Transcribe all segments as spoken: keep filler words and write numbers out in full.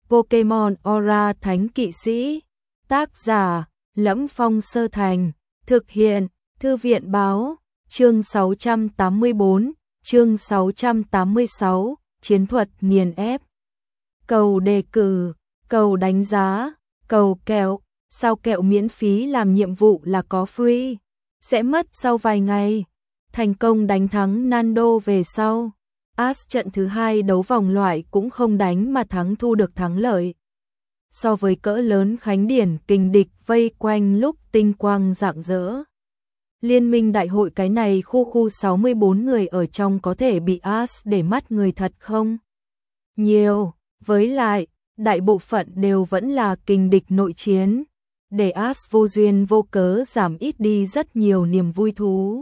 Pokemon Aura Thánh Kỵ Sĩ. Tác giả: Lẫm Phong Sơ Thành. Thực hiện: Thư viện báo. Chương sáu trăm tám mươi bốn, chương sáu trăm tám mươi sáu, chiến thuật nghiền ép. Cầu đề cử, cầu đánh giá, cầu kẹo. Sao kẹo miễn phí làm nhiệm vụ là có free, sẽ mất sau vài ngày. Thành công đánh thắng Nando về sau, Ash trận thứ hai đấu vòng loại cũng không đánh mà thắng, thu được thắng lợi. So với cỡ lớn khánh điển, kình địch vây quanh lúc tinh quang rạng rỡ. Liên minh đại hội cái này khu khu sáu mươi bốn người ở trong có thể bị Ash để mắt người thật không? Nhiều, với lại, đại bộ phận đều vẫn là kình địch nội chiến, để Ash vô duyên vô cớ giảm ít đi rất nhiều niềm vui thú.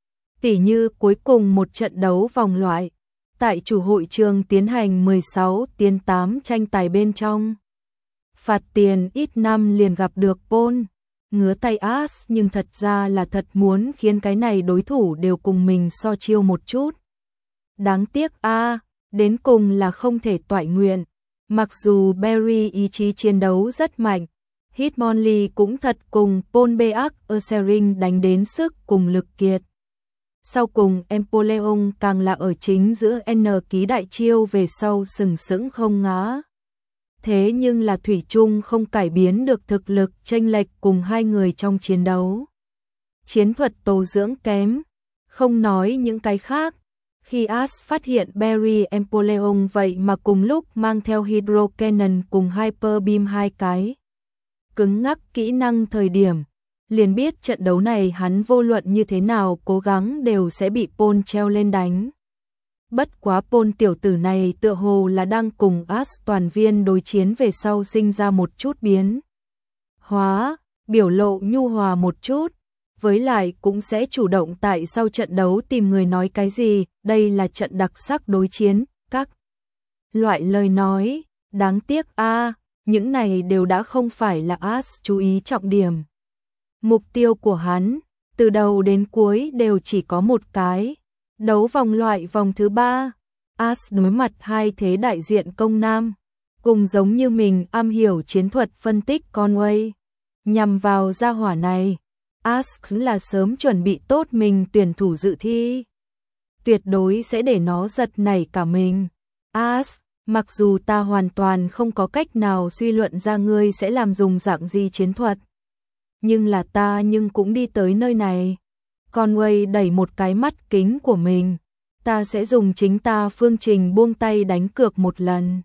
Tỉ như cuối cùng một trận đấu vòng loại, tại chủ hội trường tiến hành mười sáu tiến tám tranh tài bên trong. Phạt tiền ít năm liền gặp được Paul, ngứa tay Ash nhưng thật ra là thật muốn khiến cái này đối thủ đều cùng mình so chiêu một chút. Đáng tiếc a, à, đến cùng là không thể toại nguyện. Mặc dù Barry ý chí chiến đấu rất mạnh, Hitmonlee cũng thật cùng Paul Beak Ursaring đánh đến sức cùng lực kiệt. Sau cùng Empoleon càng là ở chính giữa N ký đại chiêu về sau sừng sững không ngã. Thế nhưng là thủy chung không cải biến được thực lực chênh lệch cùng hai người trong chiến đấu. Chiến thuật tố dưỡng kém, không nói những cái khác. Khi Ash phát hiện Barry Empoleon vậy mà cùng lúc mang theo Hydro Cannon cùng Hyper Beam hai cái cứng ngắc kỹ năng thời điểm, liền biết trận đấu này hắn vô luận như thế nào cố gắng đều sẽ bị Paul treo lên đánh. Bất quá Paul tiểu tử này tựa hồ là đang cùng Ash toàn viên đối chiến về sau sinh ra một chút biến hóa, biểu lộ nhu hòa một chút, với lại cũng sẽ chủ động tại sau trận đấu tìm người nói cái gì, đây là trận đặc sắc đối chiến, các loại lời nói, đáng tiếc a, à, những này đều đã không phải là Ash chú ý trọng điểm. Mục tiêu của hắn, từ đầu đến cuối đều chỉ có một cái, đấu vòng loại vòng thứ ba. Ash đối mặt hai thế đại diện công nam, cùng giống như mình am hiểu chiến thuật phân tích Conway. Nhằm vào gia hỏa này, Ash là sớm chuẩn bị tốt mình tuyển thủ dự thi. Tuyệt đối sẽ để nó giật nảy cả mình. Ash, mặc dù ta hoàn toàn không có cách nào suy luận ra ngươi sẽ làm dùng dạng gì chiến thuật, nhưng là ta nhưng cũng đi tới nơi này. Conway đẩy một cái mắt kính của mình, ta sẽ dùng chính ta phương trình buông tay đánh cược một lần.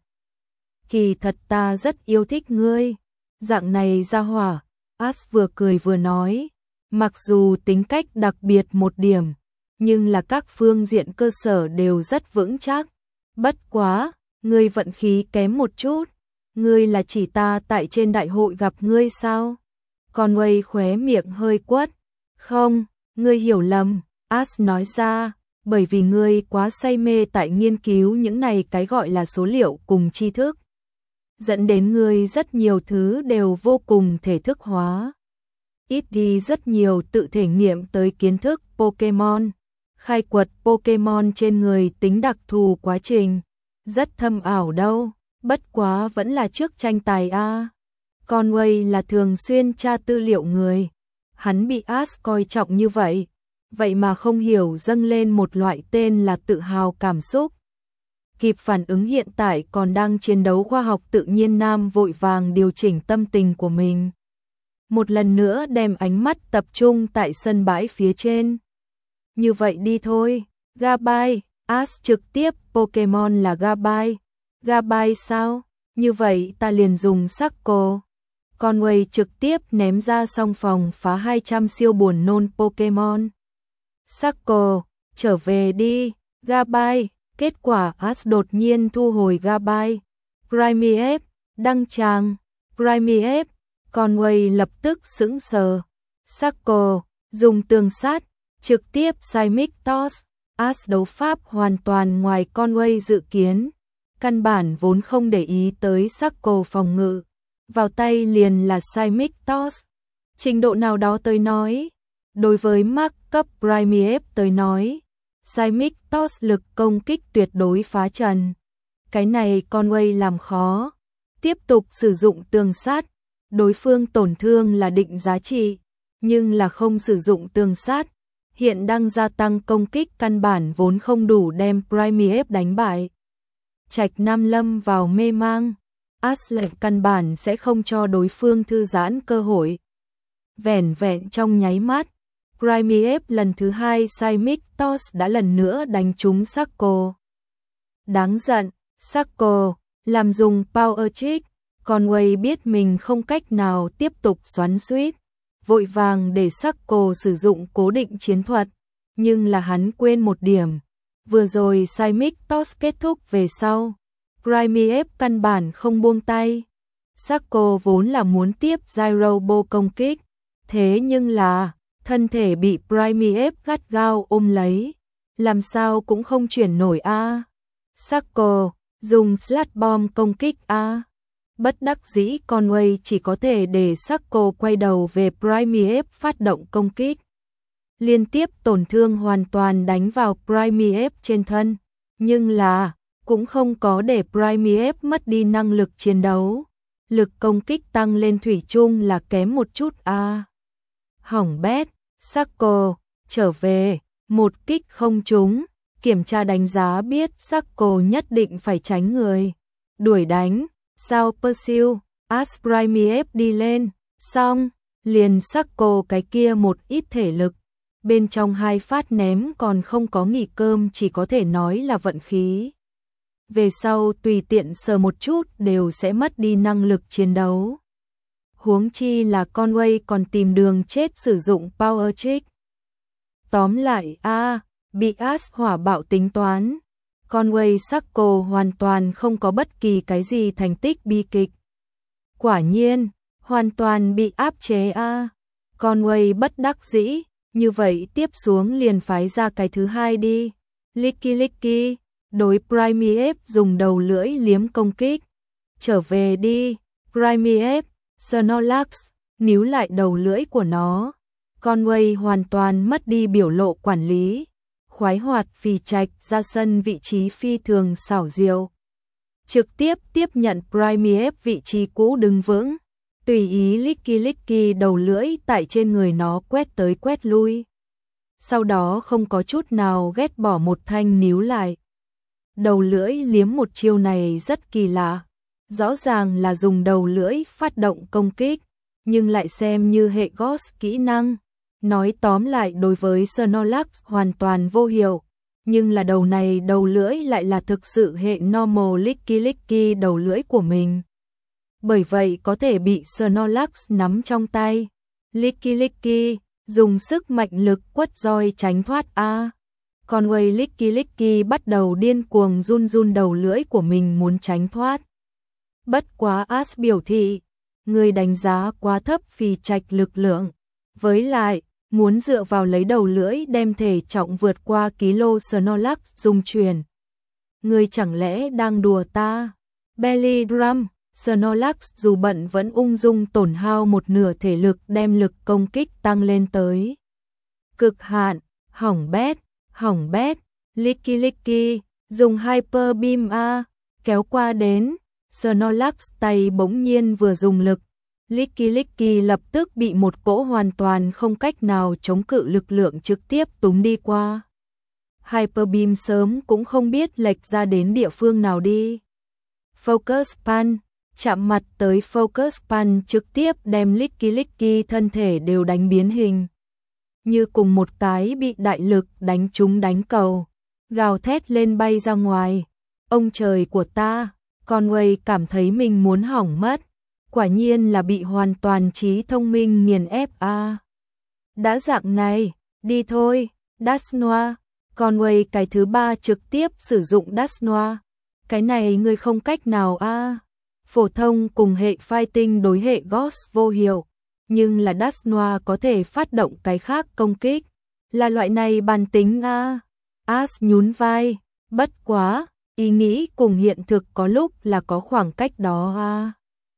Kỳ thật ta rất yêu thích ngươi, dạng này ra hỏa. Ash vừa cười vừa nói, mặc dù tính cách đặc biệt một điểm, nhưng là các phương diện cơ sở đều rất vững chắc. Bất quá, ngươi vận khí kém một chút, ngươi là chỉ ta tại trên đại hội gặp ngươi sao? Conway khóe miệng hơi quất, không, ngươi hiểu lầm, Ash nói ra, bởi vì ngươi quá say mê tại nghiên cứu những này cái gọi là số liệu cùng tri thức, dẫn đến ngươi rất nhiều thứ đều vô cùng thể thức hóa, ít đi rất nhiều tự thể nghiệm tới kiến thức Pokemon, khai quật Pokemon trên người tính đặc thù quá trình, rất thâm ảo đâu, bất quá vẫn là trước tranh tài a. À. Conway là thường xuyên tra tư liệu người, hắn bị Ash coi trọng như vậy, vậy mà không hiểu dâng lên một loại tên là tự hào cảm xúc. Kịp phản ứng hiện tại còn đang chiến đấu khoa học tự nhiên nam vội vàng điều chỉnh tâm tình của mình. Một lần nữa đem ánh mắt tập trung tại sân bãi phía trên. Như vậy đi thôi, Gabai, Ash trực tiếp Pokemon là Gabai. Gabai sao? Như vậy ta liền dùng Shaco. Conway trực tiếp ném ra song phòng phá hai trăm siêu buồn nôn Pokemon. Shaco, trở về đi, Gabai. Kết quả Ash đột nhiên thu hồi Gabai. Primeape, đăng tràng, Primeape. Conway lập tức sững sờ. Shaco, dùng tường sát, trực tiếp Seismic Toss. Ash đấu pháp hoàn toàn ngoài Conway dự kiến. Căn bản vốn không để ý tới Shaco phòng ngự. Vào tay liền là Seismic Toss. Trình độ nào đó tới nói, đối với Mark cấp Primeape tới nói, Seismic Toss lực công kích tuyệt đối phá trần. Cái này Conway làm khó. tiếp tục sử dụng tường sắt, đối phương tổn thương là định giá trị, nhưng là không sử dụng tường sắt, hiện đang gia tăng công kích căn bản vốn không đủ đem Primeape đánh bại. Trạch Nam lâm vào mê mang, Ashley căn bản sẽ không cho đối phương thư giãn cơ hội. Vẻn vẹn trong nháy mắt, Primeape lần thứ hai Seismic Toss đã lần nữa đánh trúng Shaco. Đáng giận, Shaco làm dùng Power Trick, Conway biết mình không cách nào tiếp tục xoắn xuýt, vội vàng để Shaco sử dụng cố định chiến thuật, nhưng là hắn quên một điểm. Vừa rồi Seismic Toss kết thúc về sau, Primeape căn bản không buông tay. Shaco vốn là muốn tiếp Gyro Ball công kích, thế nhưng là thân thể bị Primeape gắt gao ôm lấy, làm sao cũng không chuyển nổi a. À. Shaco dùng Sludge Bomb công kích a. À. Bất đắc dĩ Conway chỉ có thể để Shaco quay đầu về Primeape phát động công kích. Liên tiếp tổn thương hoàn toàn đánh vào Primeape trên thân, nhưng là cũng không có để Primeape mất đi năng lực chiến đấu. Lực công kích tăng lên thủy chung là kém một chút a. À. Hỏng bét, Shaco trở về, một kích không trúng, kiểm tra đánh giá biết Shaco nhất định phải tránh người. Đuổi đánh, sao Persil, Ash Primeape đi lên, xong, liền Shaco cái kia một ít thể lực. Bên trong hai phát ném còn không có nghỉ cơm, chỉ có thể nói là vận khí. Về sau tùy tiện sờ một chút đều sẽ mất đi năng lực chiến đấu. Huống chi là Conway còn tìm đường chết sử dụng Power Trick. Tóm lại a, à, bị Ash hỏa bạo tính toán. Conway Shaco hoàn toàn không có bất kỳ cái gì thành tích bi kịch. Quả nhiên, hoàn toàn bị áp chế a. À. Conway bất đắc dĩ, như vậy tiếp xuống liền phái ra cái thứ hai đi. Licky Licky, đối Primeape dùng đầu lưỡi liếm công kích. Trở về đi, Primeape, Snorlax, níu lại đầu lưỡi của nó. Conway hoàn toàn mất đi biểu lộ quản lý. Khoái hoạt phì trạch ra sân vị trí phi thường xảo diệu. Trực tiếp tiếp nhận Primeape vị trí cũ đứng vững. Tùy ý Licky Licky đầu lưỡi tại trên người nó quét tới quét lui. Sau đó không có chút nào ghét bỏ một thanh níu lại. Đầu lưỡi liếm một chiêu này rất kỳ lạ. Rõ ràng là dùng đầu lưỡi phát động công kích, nhưng lại xem như hệ Ghost kỹ năng. Nói tóm lại đối với Snorlax hoàn toàn vô hiệu, nhưng là đầu này đầu lưỡi lại là thực sự hệ normal Licky Licky đầu lưỡi của mình. Bởi vậy có thể bị Snorlax nắm trong tay. Licky Licky dùng sức mạnh lực quất roi tránh thoát a. Conway Licky Licky bắt đầu điên cuồng run run đầu lưỡi của mình muốn tránh thoát. Bất quá Ash biểu thị, người đánh giá quá thấp phì trạch lực lượng. Với lại, muốn dựa vào lấy đầu lưỡi đem thể trọng vượt qua kilo Snorlax dung chuyển. Người chẳng lẽ đang đùa ta? Belly Drum, Snorlax dù bận vẫn ung dung tổn hao một nửa thể lực đem lực công kích tăng lên tới cực hạn, hỏng bét, hỏng bét, Licky Licky, dùng Hyper Beam A, kéo qua đến, Snorlax tay bỗng nhiên vừa dùng lực. Licky Licky lập tức bị một cỗ hoàn toàn không cách nào chống cự lực lượng trực tiếp túng đi qua. Hyper Beam sớm cũng không biết lệch ra đến địa phương nào đi. Focus Punch, chạm mặt tới Focus Punch trực tiếp đem Licky Licky thân thể đều đánh biến hình. Như cùng một cái bị đại lực đánh trúng đánh cầu, gào thét lên bay ra ngoài. Ông trời của ta, Conway cảm thấy mình muốn hỏng mất. Quả nhiên là bị hoàn toàn trí thông minh nghiền ép a. À. Đã dạng này, đi thôi, Dash Noir. Conway cái thứ ba trực tiếp sử dụng Dash Noir. Cái này người không cách nào a. À. Phổ thông cùng hệ fighting đối hệ Ghost vô hiệu, nhưng là Dash Noir có thể phát động cái khác công kích. Là loại này bản tính a. À. Ash nhún vai, bất quá, ý nghĩ cùng hiện thực có lúc là có khoảng cách đó a. À.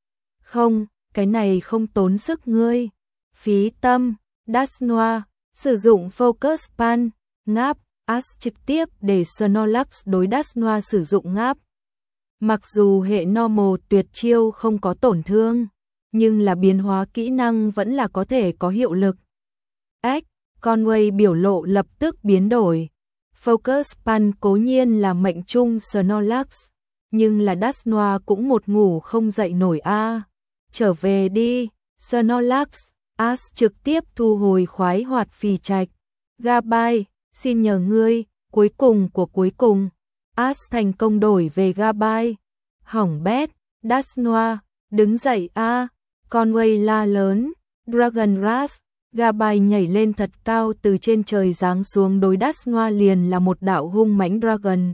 Không, cái này không tốn sức ngươi. Phí tâm, Dash Noir, sử dụng Focus Punch, ngáp, Ash trực tiếp để Snorlax đối Dash Noir sử dụng ngáp. Mặc dù hệ normal tuyệt chiêu không có tổn thương, nhưng là biến hóa kỹ năng vẫn là có thể có hiệu lực. Ách, Conway biểu lộ lập tức biến đổi. Focus Punch cố nhiên là mệnh trung Snorlax, nhưng là Đát Noa cũng một ngủ không dậy nổi a. À. Trở về đi, Snorlax. As trực tiếp thu hồi khoái hoạt phì trạch. Gabite, xin nhờ ngươi, cuối cùng của cuối cùng. As thành công đổi về Gabite. Hỏng bét, Đát Noa, đứng dậy a. À. Conway la lớn, Dragon Rush. Gabite nhảy lên thật cao từ trên trời giáng xuống đối Đát Noa liền là một đạo hung mãnh Dragon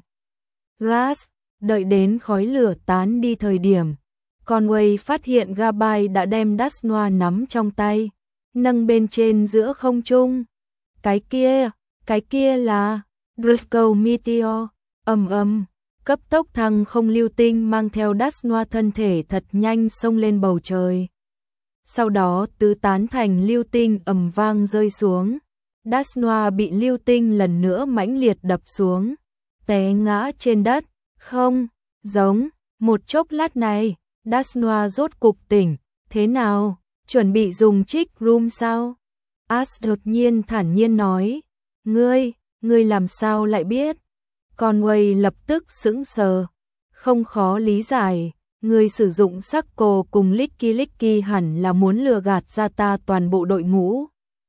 Rush. Đợi đến khói lửa tán đi thời điểm, Conway phát hiện Gabite đã đem Đát Noa nắm trong tay, nâng bên trên giữa không trung. Cái kia, cái kia là Draco Meteor, ầm ầm, cấp tốc thăng không lưu tinh mang theo Đát Noa thân thể thật nhanh xông lên bầu trời. Sau đó tứ tán thành lưu tinh ầm vang rơi xuống. Đát Noa bị lưu tinh lần nữa mãnh liệt đập xuống, té ngã trên đất. Không, giống, một chốc lát này, Đát Noa rốt cục tỉnh, thế nào, chuẩn bị dùng Trick Room sao? As đột nhiên thản nhiên nói, ngươi, ngươi làm sao lại biết? Conway lập tức sững sờ, không khó lý giải, ngươi sử dụng Shackle cùng Licky Licky hẳn là muốn lừa gạt ra ta toàn bộ đội ngũ.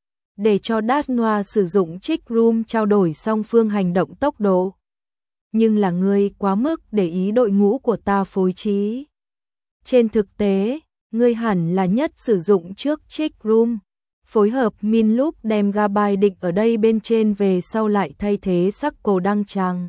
Để cho Đát Noa sử dụng Trick Room trao đổi song phương hành động tốc độ. Nhưng là ngươi quá mức để ý đội ngũ của ta phối trí. Trên thực tế, ngươi hẳn là nhất sử dụng trước Trick Room, phối hợp Min Loop đem Gabite định ở đây bên trên về sau lại thay thế Shackle đăng tràng.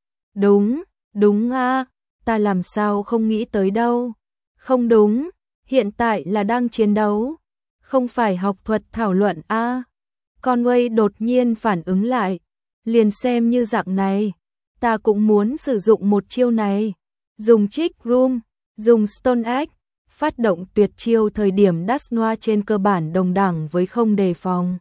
Đúng, đúng a, à, ta làm sao không nghĩ tới đâu. Không đúng, hiện tại là đang chiến đấu, không phải học thuật thảo luận a. À. Conway đột nhiên phản ứng lại, liền xem như dạng này, ta cũng muốn sử dụng một chiêu này, dùng Trick Room, dùng Stone Axe, phát động tuyệt chiêu thời điểm Đát Noa trên cơ bản đồng đẳng với không đề phòng.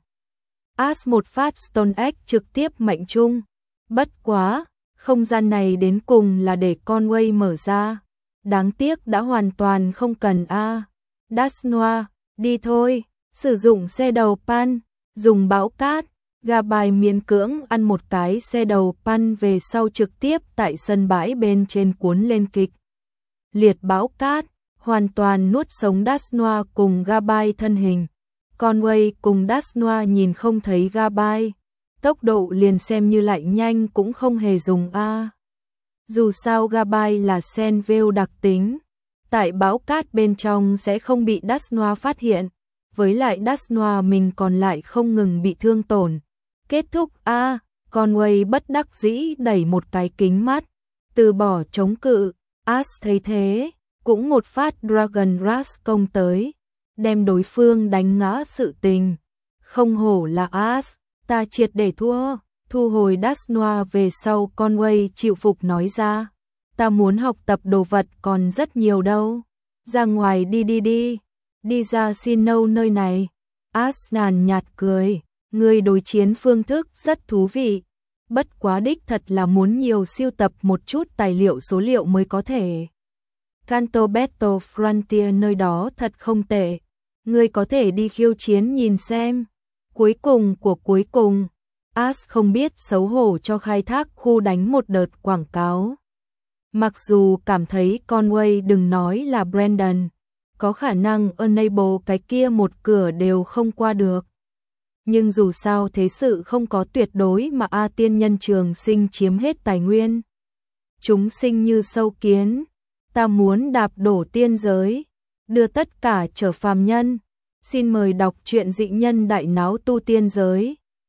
As một phát Stone Axe trực tiếp mệnh trung, bất quá, không gian này đến cùng là để Conway mở ra, đáng tiếc đã hoàn toàn không cần a. À. Đát Noa, đi thôi, sử dụng xe đầu pan, dùng bão cát. Gabite miễn cưỡng ăn một cái xe đầu pan về sau trực tiếp tại sân bãi bên trên cuốn lên kịch liệt bão cát, hoàn toàn nuốt sống Đát Noa cùng Gabite thân hình. Conway cùng Đát Noa nhìn không thấy Gabite, tốc độ liền xem như lại nhanh cũng không hề dùng a. À. Dù sao Gabite là Senville đặc tính, tại bão cát bên trong sẽ không bị Đát Noa phát hiện, với lại Đát Noa mình còn lại không ngừng bị thương tổn. Kết thúc a, à, Conway bất đắc dĩ đẩy một cái kính mắt, từ bỏ chống cự. As thấy thế, cũng một phát Dragon Rush công tới, đem đối phương đánh ngã sự tình. Không hổ là As, ta triệt để thua. Thu hồi Đát Noa về sau Conway chịu phục nói ra, ta muốn học tập đồ vật còn rất nhiều đâu. Ra ngoài đi đi đi, đi ra Sinnoh nơi này. As nhàn nhạt cười, người đối chiến phương thức rất thú vị. Bất quá đích thật là muốn nhiều siêu tập một chút tài liệu số liệu mới có thể. Kanto Battle Frontier nơi đó thật không tệ. Ngươi có thể đi khiêu chiến nhìn xem. Cuối cùng của cuối cùng, As không biết xấu hổ cho khai thác khu đánh một đợt quảng cáo. Mặc dù cảm thấy Conway đừng nói là Brandon, có khả năng enable cái kia một cửa đều không qua được. Nhưng dù sao thế sự không có tuyệt đối mà A tiên nhân trường sinh chiếm hết tài nguyên. Chúng sinh như sâu kiến, ta muốn đạp đổ tiên giới, đưa tất cả trở phàm nhân. Xin mời đọc truyện Dị Nhân Đại Náo Tu Tiên Giới.